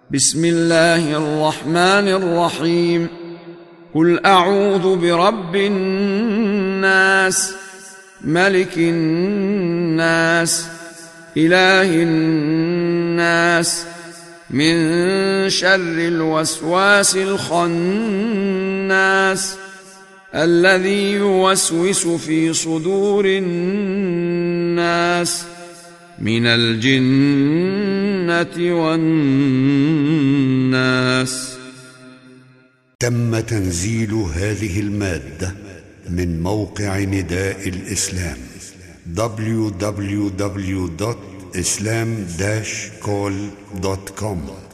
بسم الله الرحمن الرحيم. قل أعوذ برب الناس، ملك الناس، إله الناس، من شر الوسواس الخناس، الذي يوسوس في صدور الناس من الجنة والناس. تم تنزيل هذه المادة من موقع نداء الإسلام www.islam-call.com